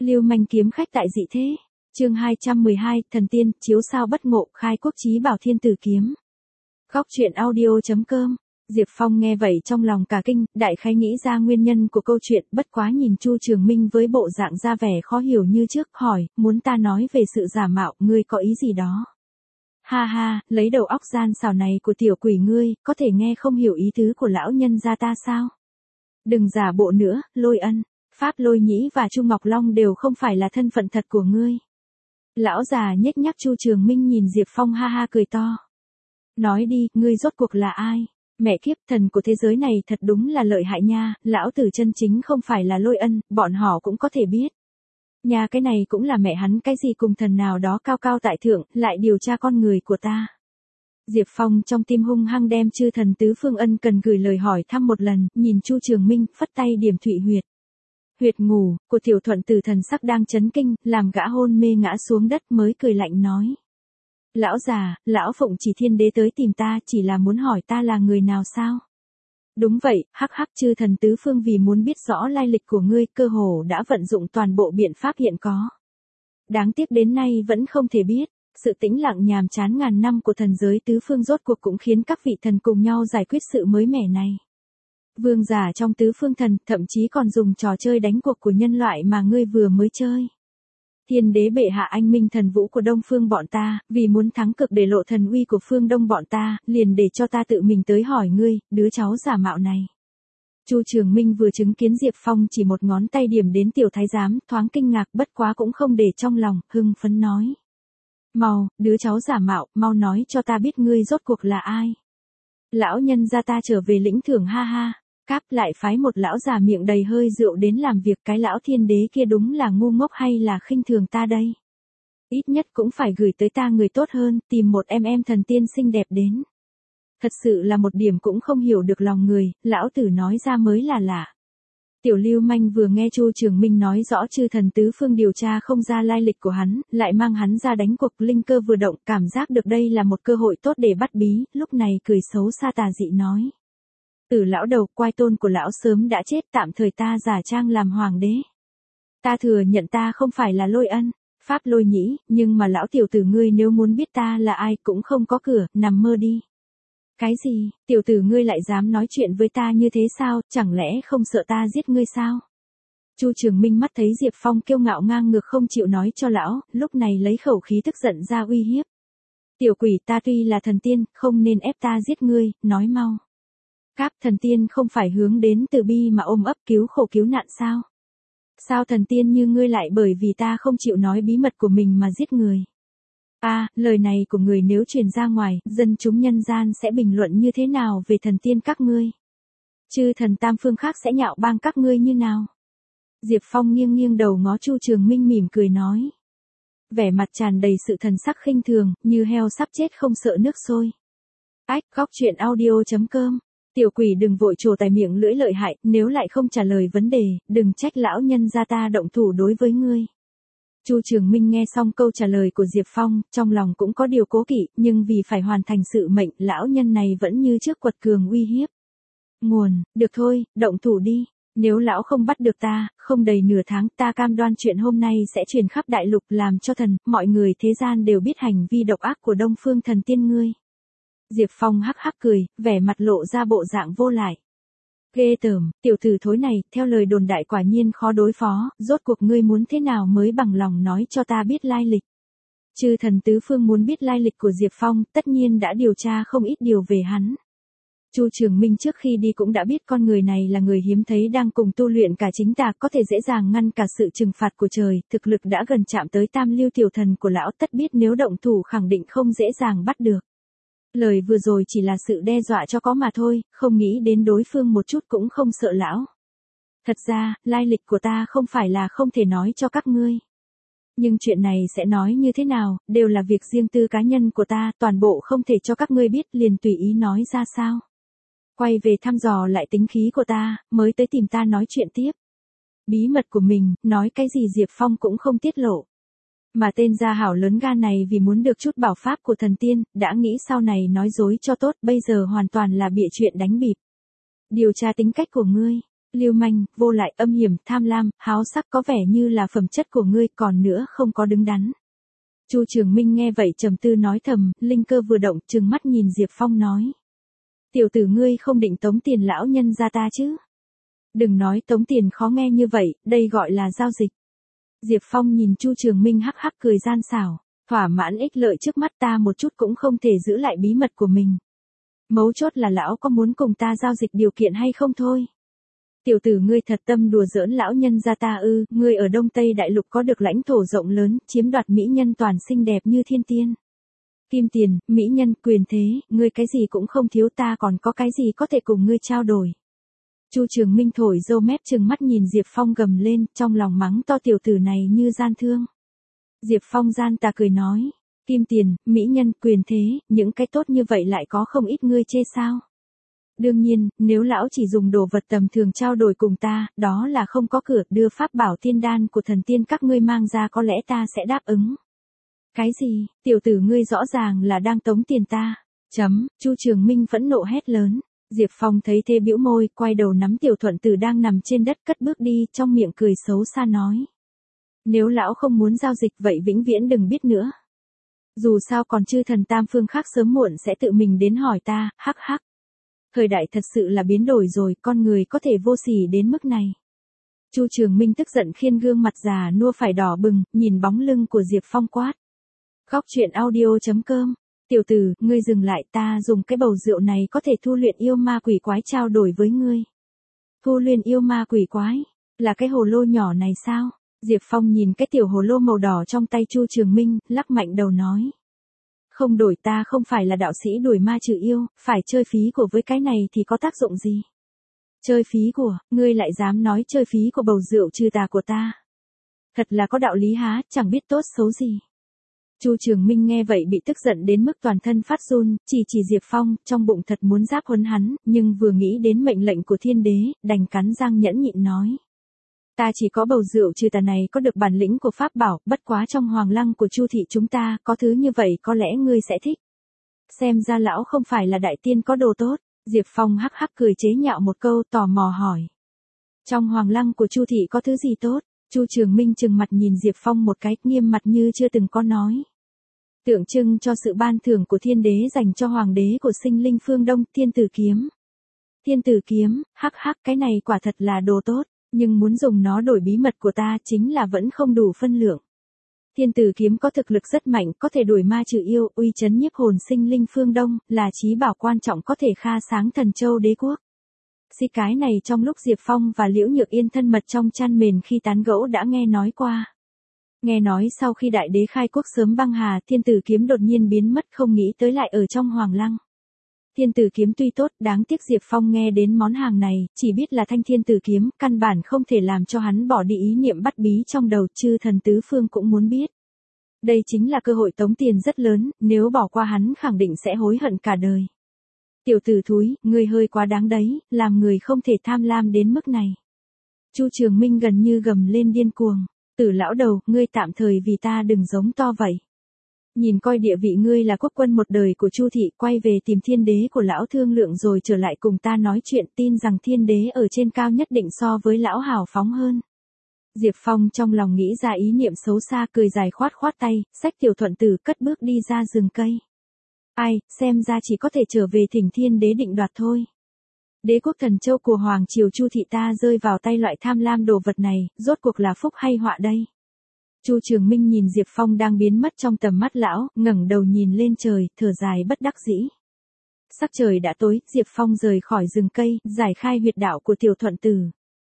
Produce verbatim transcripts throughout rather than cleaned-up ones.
Lưu manh kiếm khách tại dị thế. Chương hai trăm mười hai, thần tiên, chiếu sao bất ngộ, khai quốc chí bảo thiên tử kiếm. Góc truyện audio chấm com. Diệp Phong nghe vậy trong lòng cả kinh, đại khái nghĩ ra nguyên nhân của câu chuyện, bất quá nhìn Chu Trường Minh với bộ dạng ra vẻ khó hiểu như trước, hỏi, muốn ta nói về sự giả mạo, ngươi có ý gì đó? Ha ha, lấy đầu óc gian xảo này của tiểu quỷ ngươi, có thể nghe không hiểu ý tứ của lão nhân gia ta sao? Đừng giả bộ nữa, Lôi Ân, Pháp Lôi Nhĩ và Chu Ngọc Long đều không phải là thân phận thật của ngươi. Lão già nhếch nhác. Chu Trường Minh nhìn Diệp Phong ha ha cười to. Nói đi, ngươi rốt cuộc là ai? Mẹ kiếp, thần của thế giới này thật đúng là lợi hại nha, lão tử chân chính không phải là Lôi Ân, bọn họ cũng có thể biết. Nhà cái này cũng là mẹ hắn cái gì cùng thần nào đó cao cao tại thượng, lại điều tra con người của ta. Diệp Phong trong tim hung hăng đem chư thần tứ phương ân cần gửi lời hỏi thăm một lần, nhìn Chu Trường Minh, phất tay điểm thụy huyệt. Huyệt ngủ, của tiểu thuận tử thần sắc đang chấn kinh, làm gã hôn mê ngã xuống đất mới cười lạnh nói. Lão già, lão phụng chỉ thiên đế tới tìm ta chỉ là muốn hỏi ta là người nào sao? Đúng vậy, hắc hắc, chư thần tứ phương vì muốn biết rõ lai lịch của ngươi cơ hồ đã vận dụng toàn bộ biện pháp hiện có. Đáng tiếc đến nay vẫn không thể biết, sự tĩnh lặng nhàm chán ngàn năm của thần giới tứ phương rốt cuộc cũng khiến các vị thần cùng nhau giải quyết sự mới mẻ này. Vương giả trong tứ phương thần thậm chí còn dùng trò chơi đánh cuộc của nhân loại mà ngươi vừa mới chơi. Thiên đế bệ hạ anh minh thần vũ của đông phương bọn ta, vì muốn thắng cực để lộ thần uy của phương đông bọn ta, liền để cho ta tự mình tới hỏi ngươi, đứa cháu giả mạo này. Chu Trường Minh vừa chứng kiến Diệp Phong chỉ một ngón tay điểm đến tiểu thái giám, thoáng kinh ngạc bất quá cũng không để trong lòng, hưng phấn nói. Mau, đứa cháu giả mạo, mau nói cho ta biết ngươi rốt cuộc là ai. Lão nhân gia ta trở về lĩnh thưởng ha ha. Cáp lại phái một lão già miệng đầy hơi rượu đến làm việc, cái lão thiên đế kia đúng là ngu ngốc hay là khinh thường ta đây? Ít nhất cũng phải gửi tới ta người tốt hơn, tìm một em em thần tiên xinh đẹp đến. Thật sự là một điểm cũng không hiểu được lòng người, lão tử nói ra mới là lạ. Tiểu lưu manh vừa nghe Chu Trường Minh nói rõ chư thần tứ phương điều tra không ra lai lịch của hắn, lại mang hắn ra đánh cuộc, linh cơ vừa động, cảm giác được đây là một cơ hội tốt để bắt bí, lúc này cười xấu xa tà dị nói. Tử lão đầu, quai tôn của lão sớm đã chết, tạm thời ta giả trang làm hoàng đế. Ta thừa nhận ta không phải là Lôi Ân, Pháp Lôi Nhĩ, nhưng mà lão tiểu tử ngươi nếu muốn biết ta là ai cũng không có cửa, nằm mơ đi. Cái gì, tiểu tử ngươi lại dám nói chuyện với ta như thế sao, chẳng lẽ không sợ ta giết ngươi sao? Chu Trường Minh mắt thấy Diệp Phong kiêu ngạo ngang ngược không chịu nói cho lão, lúc này lấy khẩu khí tức giận ra uy hiếp. Tiểu quỷ, ta tuy là thần tiên, không nên ép ta giết ngươi, nói mau. Cáp, thần tiên không phải hướng đến từ bi mà ôm ấp cứu khổ cứu nạn sao? Sao thần tiên như ngươi lại bởi vì ta không chịu nói bí mật của mình mà giết người? A, à, lời này của người nếu truyền ra ngoài, dân chúng nhân gian sẽ bình luận như thế nào về thần tiên các ngươi? Chư thần tam phương khác sẽ nhạo báng các ngươi như nào? Diệp Phong nghiêng nghiêng đầu ngó Chu Trường Minh mỉm cười nói. Vẻ mặt tràn đầy sự thần sắc khinh thường, như heo sắp chết không sợ nước sôi. Ách, góc truyện audio chấm com. Tiểu quỷ đừng vội trồ tài miệng lưỡi lợi hại, nếu lại không trả lời vấn đề, đừng trách lão nhân gia ta động thủ đối với ngươi. Chu Trường Minh nghe xong câu trả lời của Diệp Phong, trong lòng cũng có điều cố kỵ, nhưng vì phải hoàn thành sự mệnh, lão nhân này vẫn như trước quật cường uy hiếp. Nguồn, được thôi, động thủ đi, nếu lão không bắt được ta, không đầy nửa tháng, ta cam đoan chuyện hôm nay sẽ truyền khắp đại lục làm cho thần, mọi người thế gian đều biết hành vi độc ác của Đông Phương thần tiên ngươi. Diệp Phong hắc hắc cười, vẻ mặt lộ ra bộ dạng vô lại. Ghê tởm, tiểu tử thối này, theo lời đồn đại quả nhiên khó đối phó, rốt cuộc ngươi muốn thế nào mới bằng lòng nói cho ta biết lai lịch. Chư thần tứ phương muốn biết lai lịch của Diệp Phong, tất nhiên đã điều tra không ít điều về hắn. Chu Trường Minh trước khi đi cũng đã biết con người này là người hiếm thấy đang cùng tu luyện cả chính tà, có thể dễ dàng ngăn cả sự trừng phạt của trời, thực lực đã gần chạm tới tam lưu tiểu thần của lão, tất biết nếu động thủ khẳng định không dễ dàng bắt được. Lời vừa rồi chỉ là sự đe dọa cho có mà thôi, không nghĩ đến đối phương một chút cũng không sợ lão. Thật ra, lai lịch của ta không phải là không thể nói cho các ngươi. Nhưng chuyện này sẽ nói như thế nào, đều là việc riêng tư cá nhân của ta, toàn bộ không thể cho các ngươi biết, liền tùy ý nói ra sao. Quay về thăm dò lại tính khí của ta, mới tới tìm ta nói chuyện tiếp. Bí mật của mình, nói cái gì Diệp Phong cũng không tiết lộ. Mà tên gia hảo lớn gan này vì muốn được chút bảo pháp của thần tiên, đã nghĩ sau này nói dối cho tốt, bây giờ hoàn toàn là bịa chuyện đánh bịp. Điều tra tính cách của ngươi. Lưu manh, vô lại, âm hiểm, tham lam, háo sắc có vẻ như là phẩm chất của ngươi, còn nữa không có đứng đắn. Chu Trường Minh nghe vậy trầm tư nói thầm, linh cơ vừa động, trừng mắt nhìn Diệp Phong nói. Tiểu tử ngươi không định tống tiền lão nhân gia ta chứ? Đừng nói tống tiền khó nghe như vậy, đây gọi là giao dịch. Diệp Phong nhìn Chu Trường Minh hắc hắc cười gian xảo, thỏa mãn ích lợi trước mắt ta một chút cũng không thể giữ lại bí mật của mình. Mấu chốt là lão có muốn cùng ta giao dịch điều kiện hay không thôi. Tiểu tử ngươi thật tâm đùa giỡn lão nhân gia ta ư, ngươi ở Đông Tây Đại Lục có được lãnh thổ rộng lớn, chiếm đoạt mỹ nhân toàn xinh đẹp như thiên tiên. Kim tiền, mỹ nhân, quyền thế, ngươi cái gì cũng không thiếu, ta còn có cái gì có thể cùng ngươi trao đổi. Chu Trường Minh thổi râu mép trừng mắt nhìn Diệp Phong gầm lên, trong lòng mắng to tiểu tử này như gian thương. Diệp Phong gian tà cười nói, kim tiền, mỹ nhân, quyền thế, những cái tốt như vậy lại có không ít ngươi chê sao? Đương nhiên, nếu lão chỉ dùng đồ vật tầm thường trao đổi cùng ta, đó là không có cửa, đưa pháp bảo thiên đan của thần tiên các ngươi mang ra có lẽ ta sẽ đáp ứng. Cái gì, tiểu tử ngươi rõ ràng là đang tống tiền ta. Chấm, Chu Trường Minh phẫn nộ hét lớn. Diệp Phong thấy thế bĩu môi, quay đầu nắm tiểu thuận tử đang nằm trên đất cất bước đi, trong miệng cười xấu xa nói. Nếu lão không muốn giao dịch vậy vĩnh viễn đừng biết nữa. Dù sao còn chư thần tam phương khác sớm muộn sẽ tự mình đến hỏi ta, hắc hắc. Thời đại thật sự là biến đổi rồi, con người có thể vô sỉ đến mức này. Chu Trường Minh tức giận khiên gương mặt già nua phải đỏ bừng, nhìn bóng lưng của Diệp Phong quát. Góc truyện audio chấm com. Tiểu tử, ngươi dừng lại, ta dùng cái bầu rượu này có thể thu luyện yêu ma quỷ quái trao đổi với ngươi. Thu luyện yêu ma quỷ quái? Là cái hồ lô nhỏ này sao? Diệp Phong nhìn cái tiểu hồ lô màu đỏ trong tay Chu Trường Minh, lắc mạnh đầu nói. Không đổi, ta không phải là đạo sĩ đuổi ma trừ yêu, phải chơi phí của với cái này thì có tác dụng gì? Chơi phí của, ngươi lại dám nói chơi phí của bầu rượu trừ tà của ta. Thật là có đạo lý há, chẳng biết tốt xấu gì. Chu Trường Minh nghe vậy bị tức giận đến mức toàn thân phát run, chỉ chỉ Diệp Phong, trong bụng thật muốn giáp huấn hắn, nhưng vừa nghĩ đến mệnh lệnh của thiên đế, đành cắn răng nhẫn nhịn nói. Ta chỉ có bầu rượu trừ tà này có được bản lĩnh của pháp bảo, bất quá trong hoàng lăng của Chu thị chúng ta, có thứ như vậy có lẽ ngươi sẽ thích. Xem ra lão không phải là đại tiên có đồ tốt, Diệp Phong hắc hắc cười chế nhạo một câu tò mò hỏi. Trong hoàng lăng của Chu thị có thứ gì tốt? Chu Trường Minh trừng mặt nhìn Diệp Phong một cái, nghiêm mặt như chưa từng có nói. Tượng trưng cho sự ban thưởng của thiên đế dành cho hoàng đế của sinh linh phương Đông, thiên tử kiếm. Thiên tử kiếm, hắc hắc, cái này quả thật là đồ tốt, nhưng muốn dùng nó đổi bí mật của ta chính là vẫn không đủ phân lượng. Thiên tử kiếm có thực lực rất mạnh, có thể đuổi ma trừ yêu, uy chấn nhiếp hồn sinh linh phương Đông, là chí bảo quan trọng có thể kha sáng thần châu đế quốc. Xí cái này trong lúc Diệp Phong và Liễu Nhược Yên thân mật trong chăn mền khi tán gẫu đã nghe nói qua. Nghe nói sau khi đại đế khai quốc sớm băng hà, thiên tử kiếm đột nhiên biến mất, không nghĩ tới lại ở trong hoàng lăng. Thiên tử kiếm tuy tốt, đáng tiếc Diệp Phong nghe đến món hàng này, chỉ biết là thanh thiên tử kiếm, căn bản không thể làm cho hắn bỏ đi ý niệm bắt bí trong đầu, chư thần tứ phương cũng muốn biết. Đây chính là cơ hội tống tiền rất lớn, nếu bỏ qua hắn khẳng định sẽ hối hận cả đời. Tiểu tử thúi, ngươi hơi quá đáng đấy, làm người không thể tham lam đến mức này. Chu Trường Minh gần như gầm lên điên cuồng. Tử lão đầu, ngươi tạm thời vì ta đừng giống to vậy. Nhìn coi địa vị ngươi là quốc quân một đời của Chu thị, quay về tìm thiên đế của lão thương lượng rồi trở lại cùng ta nói chuyện, tin rằng thiên đế ở trên cao nhất định so với lão hào phóng hơn. Diệp Phong trong lòng nghĩ ra ý niệm xấu xa, cười dài khoát khoát tay, xách tiểu thuận tử cất bước đi ra rừng cây. Ai, xem ra chỉ có thể trở về thỉnh thiên đế định đoạt thôi. Đế quốc thần châu của Hoàng triều Chu thị ta rơi vào tay loại tham lam đồ vật này, rốt cuộc là phúc hay họa đây? Chu Trường Minh nhìn Diệp Phong đang biến mất trong tầm mắt lão, ngẩng đầu nhìn lên trời, thở dài bất đắc dĩ. Sắc trời đã tối, Diệp Phong rời khỏi rừng cây, giải khai huyệt đạo của tiểu thuận tử.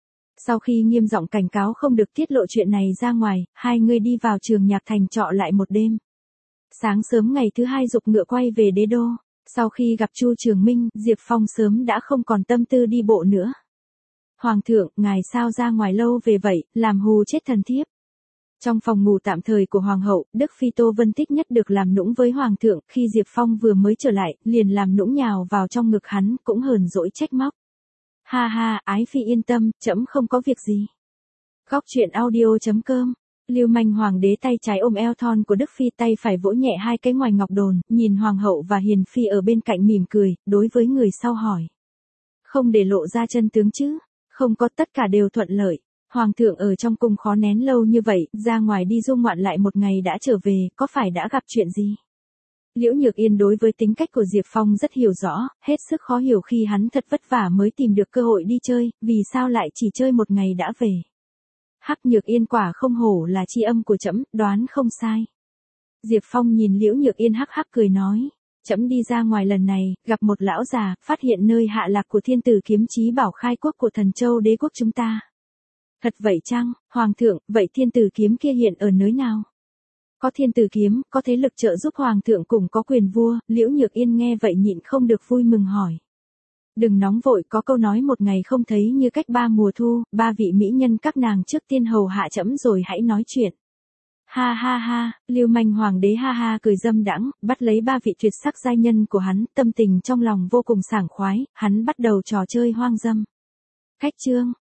Sau khi nghiêm giọng cảnh cáo không được tiết lộ chuyện này ra ngoài, hai người đi vào Trường Nhạc Thành trọ lại một đêm. Sáng sớm ngày thứ hai giục ngựa quay về đế đô. Sau khi gặp Chu Trường Minh, Diệp Phong sớm đã không còn tâm tư đi bộ nữa. Hoàng thượng, ngài sao ra ngoài lâu về vậy, làm hù chết thần thiếp. Trong phòng ngủ tạm thời của Hoàng hậu, Đức Phi Tô Vân thích nhất được làm nũng với Hoàng thượng, khi Diệp Phong vừa mới trở lại, liền làm nũng nhào vào trong ngực hắn, cũng hờn dỗi trách móc. Ha ha, ái phi yên tâm, trẫm không có việc gì. Góc truyện audio chấm com. Lưu manh hoàng đế tay trái ôm eo thon của Đức Phi, tay phải vỗ nhẹ hai cái ngoài ngọc đồn, nhìn Hoàng hậu và Hiền Phi ở bên cạnh mỉm cười, đối với người sau hỏi. Không để lộ ra chân tướng chứ? Không có, tất cả đều thuận lợi. Hoàng thượng ở trong cung khó nén lâu như vậy, ra ngoài đi du ngoạn lại một ngày đã trở về, có phải đã gặp chuyện gì? Liễu Nhược Yên đối với tính cách của Diệp Phong rất hiểu rõ, hết sức khó hiểu khi hắn thật vất vả mới tìm được cơ hội đi chơi, vì sao lại chỉ chơi một ngày đã về. Hắc Nhược Yên quả không hổ là tri âm của trẫm, đoán không sai. Diệp Phong nhìn Liễu Nhược Yên hắc hắc cười nói, trẫm đi ra ngoài lần này, gặp một lão già, phát hiện nơi hạ lạc của thiên tử kiếm chí bảo khai quốc của Thần Châu đế quốc chúng ta. Thật vậy chăng, Hoàng thượng, vậy thiên tử kiếm kia hiện ở nơi nào? Có thiên tử kiếm, có thế lực trợ giúp Hoàng thượng cùng có quyền vua, Liễu Nhược Yên nghe vậy nhịn không được vui mừng hỏi. Đừng nóng vội, có câu nói một ngày không thấy như cách ba mùa thu, ba vị mỹ nhân các nàng trước tiên hầu hạ trẫm rồi hãy nói chuyện. Ha ha ha, Lưu Manh Hoàng đế ha ha cười dâm đãng, bắt lấy ba vị tuyệt sắc giai nhân của hắn, tâm tình trong lòng vô cùng sảng khoái, hắn bắt đầu trò chơi hoang dâm. Khách chương,